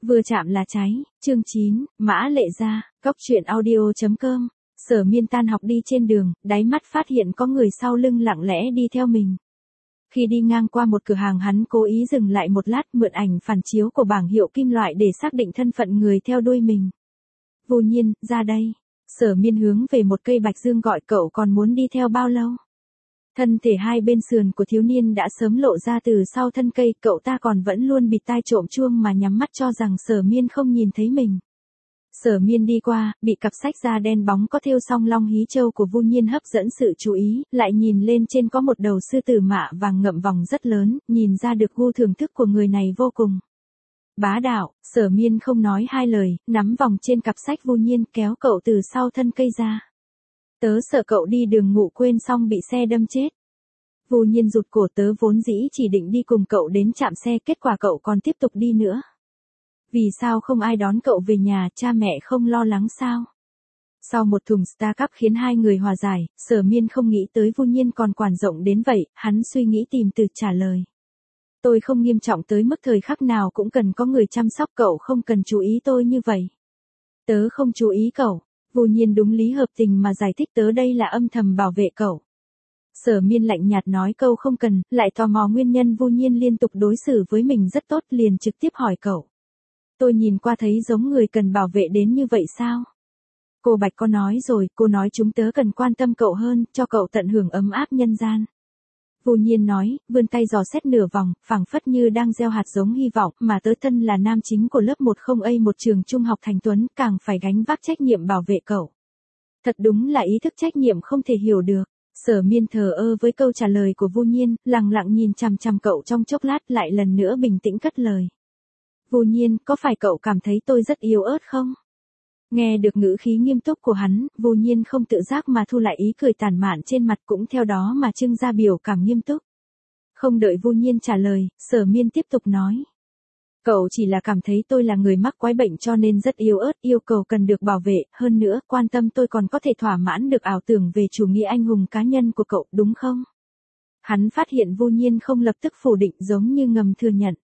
Vừa chạm là cháy, chương 9, Mã Lệ Gia, Cốc truyện audio.com. Sở Miên tan học đi trên đường, đáy mắt phát hiện có người sau lưng lặng lẽ đi theo mình. Khi đi ngang qua một cửa hàng hắn cố ý dừng lại một lát mượn ảnh phản chiếu của bảng hiệu kim loại để xác định thân phận người theo đuôi mình. Vô Nhiên, ra đây. Sở Miên hướng về một cây bạch dương gọi cậu còn muốn đi theo bao lâu? Thân thể hai bên sườn của thiếu niên đã sớm lộ ra từ sau thân cây, cậu ta còn vẫn luôn bịt tai trộm chuông mà nhắm mắt cho rằng Sở Miên không nhìn thấy mình. Sở Miên đi qua, bị cặp sách da đen bóng có thêu song long hí châu của Vô Nhiên hấp dẫn sự chú ý, lại nhìn lên trên có một đầu sư tử mạ vàng ngậm vòng rất lớn, nhìn ra được gu thưởng thức của người này vô cùng bá đạo. Sở Miên không nói hai lời, nắm vòng trên cặp sách Vô Nhiên kéo cậu từ sau thân cây ra. Tớ sợ cậu đi đường ngủ quên xong bị xe đâm chết. Vô Nhiên rụt cổ, tớ vốn dĩ chỉ định đi cùng cậu đến trạm xe, kết quả cậu còn tiếp tục đi nữa. Vì sao không ai đón cậu về nhà, cha mẹ không lo lắng sao? Sau một thùng Star Cup khiến hai người hòa giải, Sở Miên không nghĩ tới Vô Nhiên còn quản rộng đến vậy, hắn suy nghĩ tìm từ trả lời. Tôi không nghiêm trọng tới mức thời khắc nào cũng cần có người chăm sóc, cậu không cần chú ý tôi như vậy. Tớ không chú ý cậu. Vô Nhiên đúng lý hợp tình mà giải thích, tớ đây là âm thầm bảo vệ cậu. Sở Miên lạnh nhạt nói câu không cần, lại tò mò nguyên nhân Vô Nhiên liên tục đối xử với mình rất tốt, liền trực tiếp hỏi cậu. Tôi nhìn qua thấy giống người cần bảo vệ đến như vậy sao? Cô Bạch có nói rồi, cô nói chúng tớ cần quan tâm cậu hơn, cho cậu tận hưởng ấm áp nhân gian. Vô Nhiên nói, vươn tay dò xét nửa vòng, phảng phất như đang gieo hạt giống hy vọng, mà tớ thân là nam chính của lớp 10A một trường trung học Thành Tuấn, càng phải gánh vác trách nhiệm bảo vệ cậu. Thật đúng là ý thức trách nhiệm không thể hiểu được. Sở Miên thờ ơ với câu trả lời của Vô Nhiên, lặng lặng nhìn chằm chằm cậu trong chốc lát, lại lần nữa bình tĩnh cất lời. Vô Nhiên, có phải cậu cảm thấy tôi rất yếu ớt không? Nghe được ngữ khí nghiêm túc của hắn, Vô Nhiên không tự giác mà thu lại ý cười tàn mạn trên mặt, cũng theo đó mà trưng ra biểu cảm nghiêm túc. Không đợi Vô Nhiên trả lời, Sở Miên tiếp tục nói. Cậu chỉ là cảm thấy tôi là người mắc quái bệnh cho nên rất yếu ớt, yêu cầu cần được bảo vệ, hơn nữa quan tâm tôi còn có thể thỏa mãn được ảo tưởng về chủ nghĩa anh hùng cá nhân của cậu, đúng không? Hắn phát hiện Vô Nhiên không lập tức phủ định, giống như ngầm thừa nhận.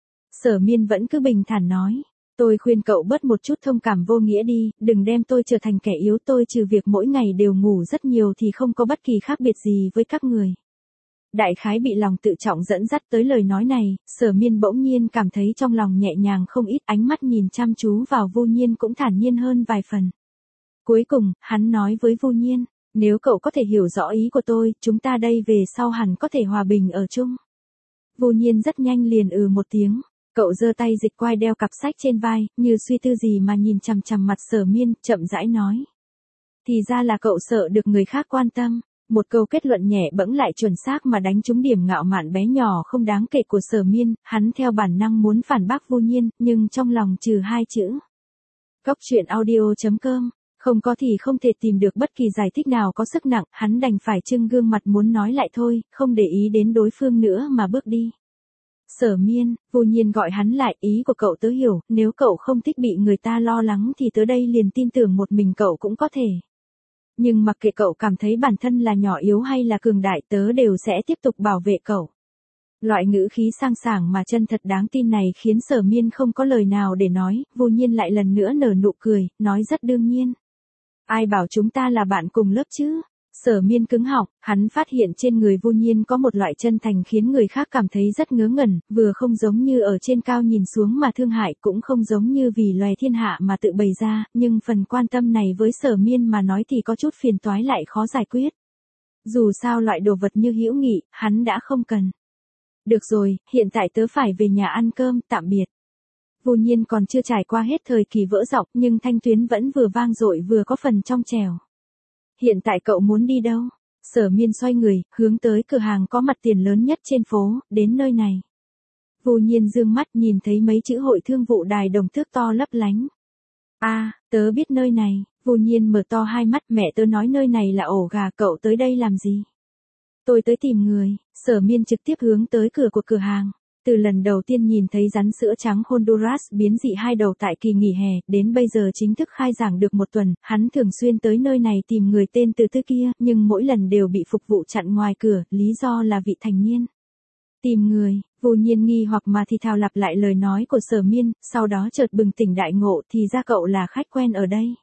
Sở Miên vẫn cứ bình thản nói. Tôi khuyên cậu bớt một chút thông cảm vô nghĩa đi, đừng đem tôi trở thành kẻ yếu, tôi trừ việc mỗi ngày đều ngủ rất nhiều thì không có bất kỳ khác biệt gì với các người. Đại khái bị lòng tự trọng dẫn dắt tới lời nói này, Sở Miên bỗng nhiên cảm thấy trong lòng nhẹ nhàng không ít, ánh mắt nhìn chăm chú vào Vô Nhiên cũng thản nhiên hơn vài phần. Cuối cùng, hắn nói với Vô Nhiên, nếu cậu có thể hiểu rõ ý của tôi, chúng ta đây về sau hẳn có thể hòa bình ở chung. Vô Nhiên rất nhanh liền một tiếng. Cậu giơ tay dịch quai đeo cặp sách trên vai, như suy tư gì mà nhìn chằm chằm mặt Sở Miên, chậm rãi nói. Thì ra là cậu sợ được người khác quan tâm. Một câu kết luận nhẹ bẫng lại chuẩn xác mà đánh trúng điểm ngạo mạn bé nhỏ không đáng kể của Sở Miên, hắn theo bản năng muốn phản bác Vô Nhiên, nhưng trong lòng trừ hai chữ. Cốc truyện audio.com, không có thì không thể tìm được bất kỳ giải thích nào có sức nặng, hắn đành phải trưng gương mặt muốn nói lại thôi, không để ý đến đối phương nữa mà bước đi. Sở Miên, Vô Nhiên gọi hắn lại, ý của cậu tớ hiểu, nếu cậu không thích bị người ta lo lắng thì tớ đây liền tin tưởng một mình cậu cũng có thể. Nhưng mặc kệ cậu cảm thấy bản thân là nhỏ yếu hay là cường đại, tớ đều sẽ tiếp tục bảo vệ cậu. Loại ngữ khí sang sảng mà chân thật đáng tin này khiến Sở Miên không có lời nào để nói, Vô Nhiên lại lần nữa nở nụ cười, nói rất đương nhiên. Ai bảo chúng ta là bạn cùng lớp chứ? Sở Miên cứng họng, hắn phát hiện trên người Vô Nhiên có một loại chân thành khiến người khác cảm thấy rất ngớ ngẩn, vừa không giống như ở trên cao nhìn xuống mà thương hại, cũng không giống như vì loè thiên hạ mà tự bày ra, nhưng phần quan tâm này với Sở Miên mà nói thì có chút phiền toái lại khó giải quyết. Dù sao loại đồ vật như hữu nghị, hắn đã không cần. Được rồi, hiện tại tớ phải về nhà ăn cơm, tạm biệt. Vô Nhiên còn chưa trải qua hết thời kỳ vỡ giọng, nhưng thanh tuyến vẫn vừa vang dội vừa có phần trong trẻo. Hiện tại cậu muốn đi đâu? Sở Miên xoay người, hướng tới cửa hàng có mặt tiền lớn nhất trên phố, đến nơi này. Vô Nhiên dương mắt nhìn thấy mấy chữ hội thương vụ đài đồng thước to lấp lánh. Tớ biết nơi này. Vô Nhiên mở to hai mắt, mẹ tớ nói nơi này là ổ gà, cậu tới đây làm gì? Tôi tới tìm người. Sở Miên trực tiếp hướng tới cửa của cửa hàng. Từ lần đầu tiên nhìn thấy rắn sữa trắng Honduras biến dị hai đầu tại kỳ nghỉ hè, đến bây giờ chính thức khai giảng được một tuần, hắn thường xuyên tới nơi này tìm người tên Từ Tư kia, nhưng mỗi lần đều bị phục vụ chặn ngoài cửa, lý do là vị thành niên. Tìm người, Vu Nhiên nghi hoặc mà thì thào lặp lại lời nói của Sở Miên, sau đó chợt bừng tỉnh đại ngộ thì ra cậu là khách quen ở đây.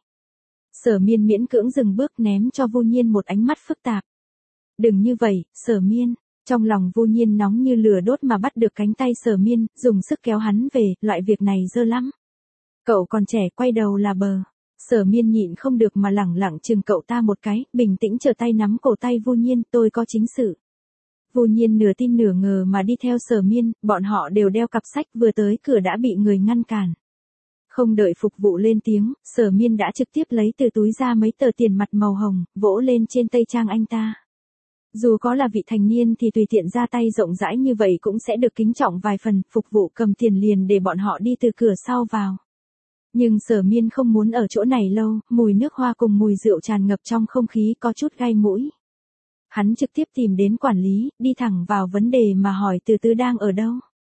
Sở Miên miễn cưỡng dừng bước ném cho Vu Nhiên một ánh mắt phức tạp. Đừng như vậy, Sở Miên. Trong lòng Vu Nhiên nóng như lửa đốt mà bắt được cánh tay Sở Miên, dùng sức kéo hắn về, loại việc này dơ lắm. Cậu còn trẻ, quay đầu là bờ. Sở Miên nhịn không được mà lẳng lặng chừng cậu ta một cái, bình tĩnh trở tay nắm cổ tay Vu Nhiên, tôi có chính sự. Vu Nhiên nửa tin nửa ngờ mà đi theo Sở Miên, bọn họ đều đeo cặp sách, vừa tới cửa đã bị người ngăn cản. Không đợi phục vụ lên tiếng, Sở Miên đã trực tiếp lấy từ túi ra mấy tờ tiền mặt màu hồng, vỗ lên trên tay trang anh ta. Dù có là vị thành niên thì tùy tiện ra tay rộng rãi như vậy cũng sẽ được kính trọng vài phần, phục vụ cầm tiền liền để bọn họ đi từ cửa sau vào. Nhưng Sở Miên không muốn ở chỗ này lâu, mùi nước hoa cùng mùi rượu tràn ngập trong không khí có chút gai mũi. Hắn trực tiếp tìm đến quản lý, đi thẳng vào vấn đề mà hỏi Từ Từ đang ở đâu.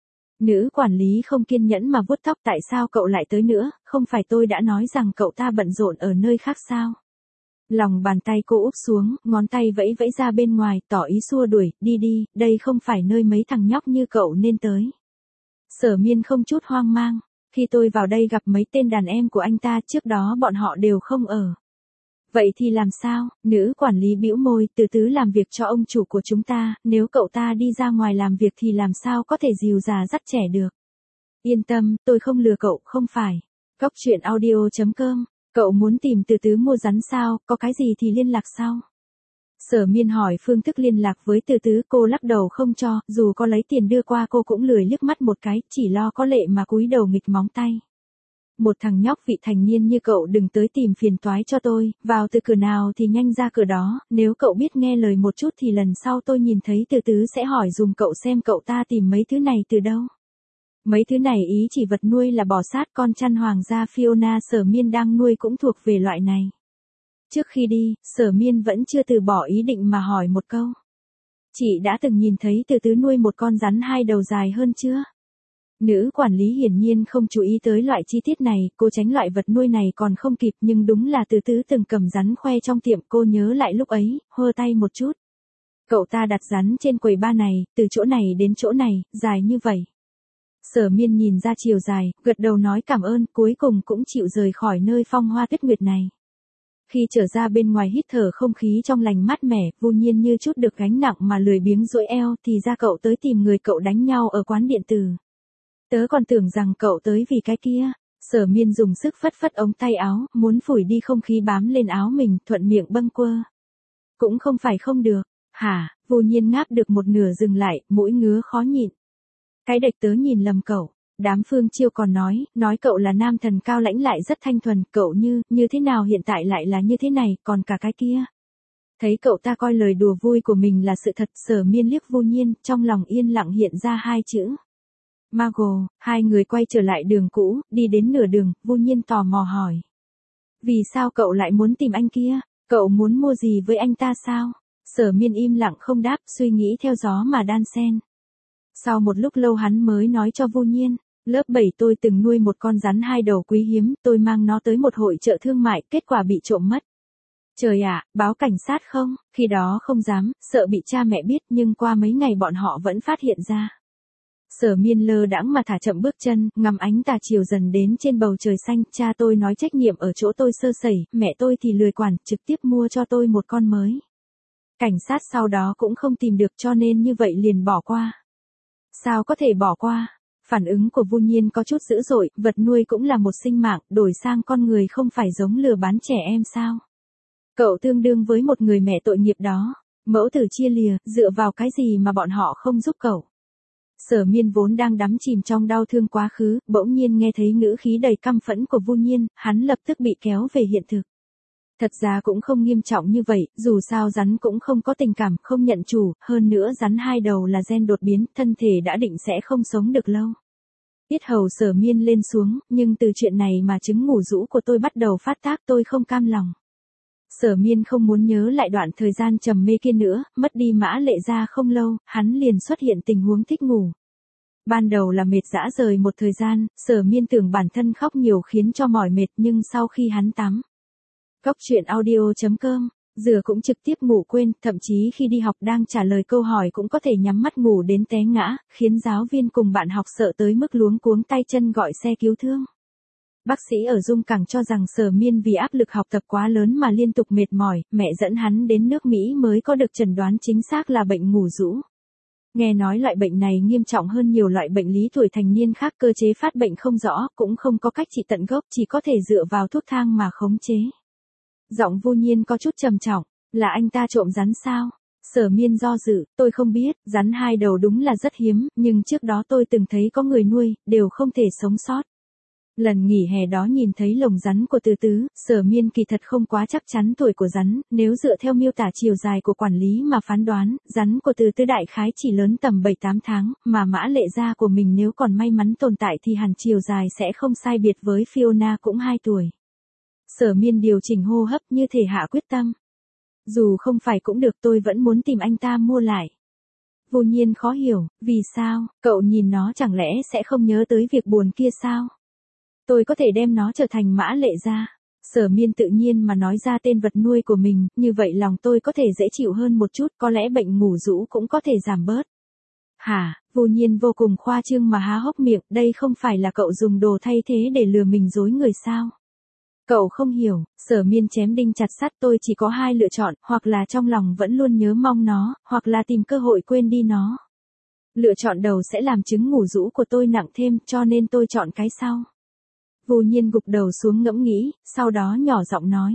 Nữ quản lý không kiên nhẫn mà vuốt tóc, tại sao cậu lại tới nữa, không phải tôi đã nói rằng cậu ta bận rộn ở nơi khác sao? Lòng bàn tay cô úp xuống, ngón tay vẫy vẫy ra bên ngoài, tỏ ý xua đuổi, đi đi, đây không phải nơi mấy thằng nhóc như cậu nên tới. Sở Miên không chút hoang mang, khi tôi vào đây gặp mấy tên đàn em của anh ta, trước đó bọn họ đều không ở. Vậy thì làm sao? Nữ quản lý bĩu môi, Từ Từ làm việc cho ông chủ của chúng ta, nếu cậu ta đi ra ngoài làm việc thì làm sao có thể dìu già dắt trẻ được. Yên tâm, tôi không lừa cậu, không phải. Cóc truyện audio.com. Cậu muốn tìm Từ Từ mua rắn sao, có cái gì thì liên lạc sau. Sở Miên hỏi phương thức liên lạc với Từ Từ, cô lắc đầu không cho, dù có lấy tiền đưa qua cô cũng lười liếc mắt một cái, chỉ lo có lệ mà cúi đầu nghịch móng tay. Một thằng nhóc vị thành niên như cậu đừng tới tìm phiền toái cho tôi, vào từ cửa nào thì nhanh ra cửa đó, nếu cậu biết nghe lời một chút thì lần sau tôi nhìn thấy Từ Từ sẽ hỏi dùm cậu xem cậu ta tìm mấy thứ này từ đâu. Mấy thứ này ý chỉ vật nuôi là bò sát, con chăn hoàng gia Fiona Sở Miên đang nuôi cũng thuộc về loại này. Trước khi đi, Sở Miên vẫn chưa từ bỏ ý định mà hỏi một câu. Chị đã từng nhìn thấy Từ Từ nuôi một con rắn hai đầu dài hơn chưa? Nữ quản lý hiển nhiên không chú ý tới loại chi tiết này, cô tránh loại vật nuôi này còn không kịp, nhưng đúng là Từ Từ từng cầm rắn khoe trong tiệm, cô nhớ lại lúc ấy, hơ tay một chút. Cậu ta đặt rắn trên quầy bar này, từ chỗ này đến chỗ này, dài như vậy. Sở Miên nhìn ra chiều dài, gật đầu nói cảm ơn, cuối cùng cũng chịu rời khỏi nơi phong hoa tuyết nguyệt này. Khi trở ra bên ngoài hít thở không khí trong lành mát mẻ, Vu Nhiên như chút được gánh nặng mà lười biếng duỗi eo, thì ra cậu tới tìm người cậu đánh nhau ở quán điện tử. Tớ còn tưởng rằng cậu tới vì cái kia. Sở Miên dùng sức phất phất ống tay áo, muốn phủi đi không khí bám lên áo mình, thuận miệng bâng quơ. Cũng không phải không được. Hả? Vu Nhiên ngáp được một nửa dừng lại, mũi ngứa khó nhịn. Cái đệch tớ nhìn lầm cậu. Đám Phương Chiêu còn nói cậu là nam thần cao lãnh lại rất thanh thuần, cậu như thế nào hiện tại lại là như thế này, còn cả cái kia. Thấy cậu ta coi lời đùa vui của mình là sự thật, Sở Miên liếc Vu Nhiên, trong lòng yên lặng hiện ra hai chữ. Margot. Hai người quay trở lại đường cũ, đi đến nửa đường, Vu Nhiên tò mò hỏi. Vì sao cậu lại muốn tìm anh kia? Cậu muốn mua gì với anh ta sao? Sở Miên im lặng không đáp, suy nghĩ theo gió mà đan xen. Sau một lúc lâu hắn mới nói cho Vu Nhiên, lớp 7 tôi từng nuôi một con rắn hai đầu quý hiếm, tôi mang nó tới một hội chợ thương mại, kết quả bị trộm mất. Trời ạ, báo cảnh sát không? Khi đó không dám, sợ bị cha mẹ biết, nhưng qua mấy ngày bọn họ vẫn phát hiện ra. Sở Miên lơ đãng mà thả chậm bước chân, ngắm ánh tà chiều dần đến trên bầu trời xanh, cha tôi nói trách nhiệm ở chỗ tôi sơ sẩy, mẹ tôi thì lười quản, trực tiếp mua cho tôi một con mới. Cảnh sát sau đó cũng không tìm được cho nên như vậy liền bỏ qua. Sao có thể bỏ qua? Phản ứng của Vu Nhiên có chút dữ dội, vật nuôi cũng là một sinh mạng, đổi sang con người không phải giống lừa bán trẻ em sao? Cậu tương đương với một người mẹ tội nghiệp đó. Mẫu tử chia lìa, dựa vào cái gì mà bọn họ không giúp cậu? Sở Miên vốn đang đắm chìm trong đau thương quá khứ, bỗng nhiên nghe thấy ngữ khí đầy căm phẫn của Vu Nhiên, hắn lập tức bị kéo về hiện thực. Thật ra cũng không nghiêm trọng như vậy, dù sao rắn cũng không có tình cảm, không nhận chủ, hơn nữa rắn hai đầu là gen đột biến, thân thể đã định sẽ không sống được lâu. Tiết hầu Sở Miên lên xuống, nhưng từ chuyện này mà chứng ngủ rũ của tôi bắt đầu phát tác, tôi không cam lòng. Sở Miên không muốn nhớ lại đoạn thời gian trầm mê kia nữa, mất đi Mã Lệ Gia không lâu, hắn liền xuất hiện tình huống thích ngủ. Ban đầu là mệt dã rời một thời gian, Sở Miên tưởng bản thân khóc nhiều khiến cho mỏi mệt, nhưng sau khi hắn tắm. Cóc truyện audio.com Rửa cũng trực tiếp ngủ quên, thậm chí khi đi học đang trả lời câu hỏi cũng có thể nhắm mắt ngủ đến té ngã, khiến giáo viên cùng bạn học sợ tới mức luống cuống tay chân gọi xe cứu thương. Bác sĩ ở Dung Cảng cho rằng Sở Miên vì áp lực học tập quá lớn mà liên tục mệt mỏi, mẹ dẫn hắn đến nước Mỹ mới có được chẩn đoán chính xác là bệnh ngủ rũ. Nghe nói loại bệnh này nghiêm trọng hơn nhiều loại bệnh lý tuổi thành niên khác, cơ chế phát bệnh không rõ, cũng không có cách trị tận gốc, chỉ có thể dựa vào thuốc thang mà khống chế. Giọng Vu Nhiên có chút trầm trọng, là anh ta trộm rắn sao? Sở Miên do dự, tôi không biết, rắn 2 đầu đúng là rất hiếm, nhưng trước đó tôi từng thấy có người nuôi, đều không thể sống sót. Lần nghỉ hè đó nhìn thấy lồng rắn của Từ Tứ, Sở Miên kỳ thật không quá chắc chắn tuổi của rắn, nếu dựa theo miêu tả chiều dài của quản lý mà phán đoán, rắn của Từ Tứ đại khái chỉ lớn tầm 7-8 tháng, mà Mã Lệ Gia của mình nếu còn may mắn tồn tại thì hẳn chiều dài sẽ không sai biệt với Fiona cũng 2 tuổi. Sở Miên điều chỉnh hô hấp như thể hạ quyết tâm. Dù không phải cũng được, tôi vẫn muốn tìm anh ta mua lại. Vô Nhiên khó hiểu, vì sao, cậu nhìn nó chẳng lẽ sẽ không nhớ tới việc buồn kia sao? Tôi có thể đem nó trở thành Mã Lệ Gia. Sở Miên tự nhiên mà nói ra tên vật nuôi của mình, như vậy lòng tôi có thể dễ chịu hơn một chút, có lẽ bệnh ngủ rũ cũng có thể giảm bớt. Hả, Vô Nhiên vô cùng khoa trương mà há hốc miệng, đây không phải là cậu dùng đồ thay thế để lừa mình dối người sao? Cậu không hiểu, Sở Miên chém đinh chặt sắt, tôi chỉ có 2 lựa chọn, hoặc là trong lòng vẫn luôn nhớ mong nó, hoặc là tìm cơ hội quên đi nó. Lựa chọn đầu sẽ làm chứng ngủ rũ của tôi nặng thêm, cho nên tôi chọn cái sau. Vô Nhiên gục đầu xuống ngẫm nghĩ, sau đó nhỏ giọng nói.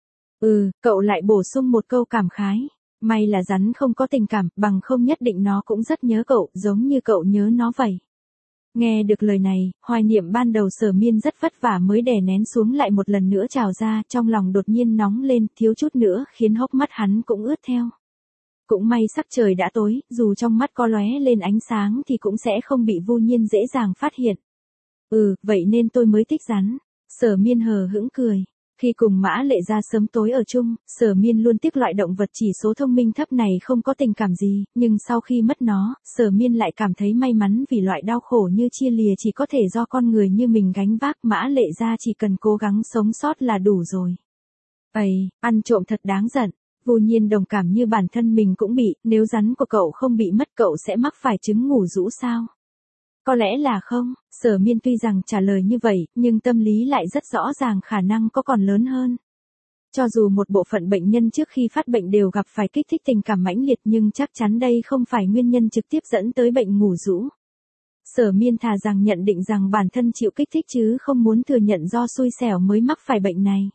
Cậu lại bổ sung một câu cảm khái. May là rắn không có tình cảm, bằng không nhất định nó cũng rất nhớ cậu, giống như cậu nhớ nó vậy. Nghe được lời này, hoài niệm ban đầu Sở Miên rất vất vả mới đè nén xuống lại một lần nữa trào ra, trong lòng đột nhiên nóng lên, thiếu chút nữa khiến hốc mắt hắn cũng ướt theo. Cũng may sắc trời đã tối, dù trong mắt có lóe lên ánh sáng thì cũng sẽ không bị Vô Nhiên dễ dàng phát hiện. Vậy nên tôi mới thích rắn. Sở Miên hờ hững cười. Khi cùng Mã Lệ Gia sớm tối ở chung, Sở Miên luôn tiếc loại động vật chỉ số thông minh thấp này không có tình cảm gì, nhưng sau khi mất nó, Sở Miên lại cảm thấy may mắn vì loại đau khổ như chia lìa chỉ có thể do con người như mình gánh vác, Mã Lệ Gia chỉ cần cố gắng sống sót là đủ rồi. Ăn trộm thật đáng giận. Vô Nhiên đồng cảm như bản thân mình cũng bị, nếu rắn của cậu không bị mất cậu sẽ mắc phải chứng ngủ rũ sao? Có lẽ là không, Sở Miên tuy rằng trả lời như vậy, nhưng tâm lý lại rất rõ ràng khả năng có còn lớn hơn. Cho dù một bộ phận bệnh nhân trước khi phát bệnh đều gặp phải kích thích tình cảm mãnh liệt nhưng chắc chắn đây không phải nguyên nhân trực tiếp dẫn tới bệnh ngủ rũ. Sở Miên thà rằng nhận định rằng bản thân chịu kích thích chứ không muốn thừa nhận do xui xẻo mới mắc phải bệnh này.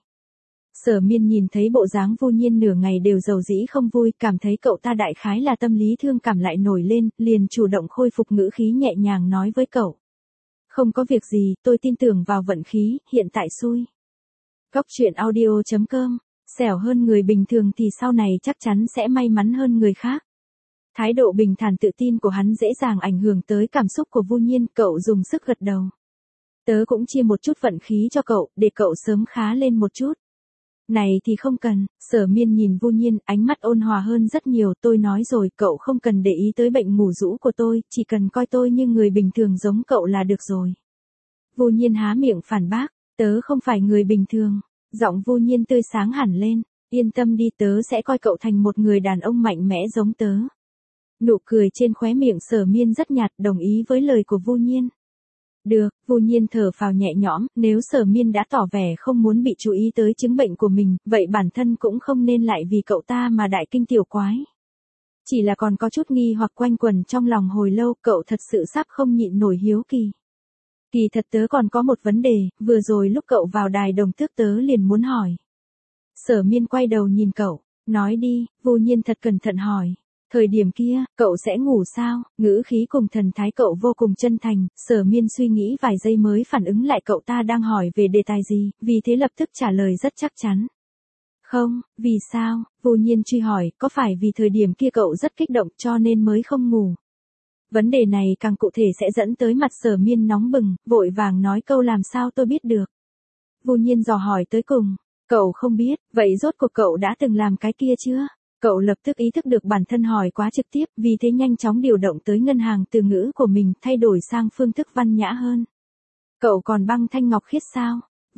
Sở Miên nhìn thấy bộ dáng Vô Nhiên nửa ngày đều rầu rĩ không vui, cảm thấy cậu ta đại khái là tâm lý thương cảm lại nổi lên, liền chủ động khôi phục ngữ khí nhẹ nhàng nói với cậu. Không có việc gì, tôi tin tưởng vào vận khí, hiện tại xui. Góc truyện audio.com, xẻo hơn người bình thường thì sau này chắc chắn sẽ may mắn hơn người khác. Thái độ bình thản tự tin của hắn dễ dàng ảnh hưởng tới cảm xúc của Vô Nhiên, cậu dùng sức gật đầu. Tớ cũng chia một chút vận khí cho cậu, để cậu sớm khá lên một chút. Này thì không cần, Sở Miên nhìn Vô Nhiên, ánh mắt ôn hòa hơn rất nhiều, tôi nói rồi, cậu không cần để ý tới bệnh ngủ rũ của tôi, chỉ cần coi tôi như người bình thường giống cậu là được rồi. Vô Nhiên há miệng phản bác, tớ không phải người bình thường. Giọng Vô Nhiên tươi sáng hẳn lên, yên tâm đi, tớ sẽ coi cậu thành một người đàn ông mạnh mẽ giống tớ. Nụ cười trên khóe miệng Sở Miên rất nhạt, đồng ý với lời của Vô Nhiên. Được, Vô Nhiên thở phào nhẹ nhõm, nếu Sở Miên đã tỏ vẻ không muốn bị chú ý tới chứng bệnh của mình, vậy bản thân cũng không nên lại vì cậu ta mà đại kinh tiểu quái. Chỉ là còn có chút nghi hoặc quanh quẩn trong lòng hồi lâu, cậu thật sự sắp không nhịn nổi hiếu kỳ. Kỳ thật tớ còn có một vấn đề, vừa rồi lúc cậu vào đài đồng tước tớ liền muốn hỏi. Sở Miên quay đầu nhìn cậu, nói đi, Vô Nhiên thật cẩn thận hỏi. Thời điểm kia, cậu sẽ ngủ sao? Ngữ khí cùng thần thái cậu vô cùng chân thành, Sở Miên suy nghĩ vài giây mới phản ứng lại cậu ta đang hỏi về đề tài gì, vì thế lập tức trả lời rất chắc chắn. Không, vì sao? Vô Nhiên truy hỏi, có phải vì thời điểm kia cậu rất kích động cho nên mới không ngủ? Vấn đề này càng cụ thể sẽ dẫn tới mặt Sở Miên nóng bừng, vội vàng nói câu làm sao tôi biết được. Vô Nhiên dò hỏi tới cùng, cậu không biết, vậy rốt cuộc cậu đã từng làm cái kia chưa? Cậu lập tức ý thức được bản thân hỏi quá trực tiếp, vì thế nhanh chóng điều động tới ngân hàng từ ngữ của mình, thay đổi sang phương thức văn nhã hơn. Cậu còn băng thanh ngọc khiết sao?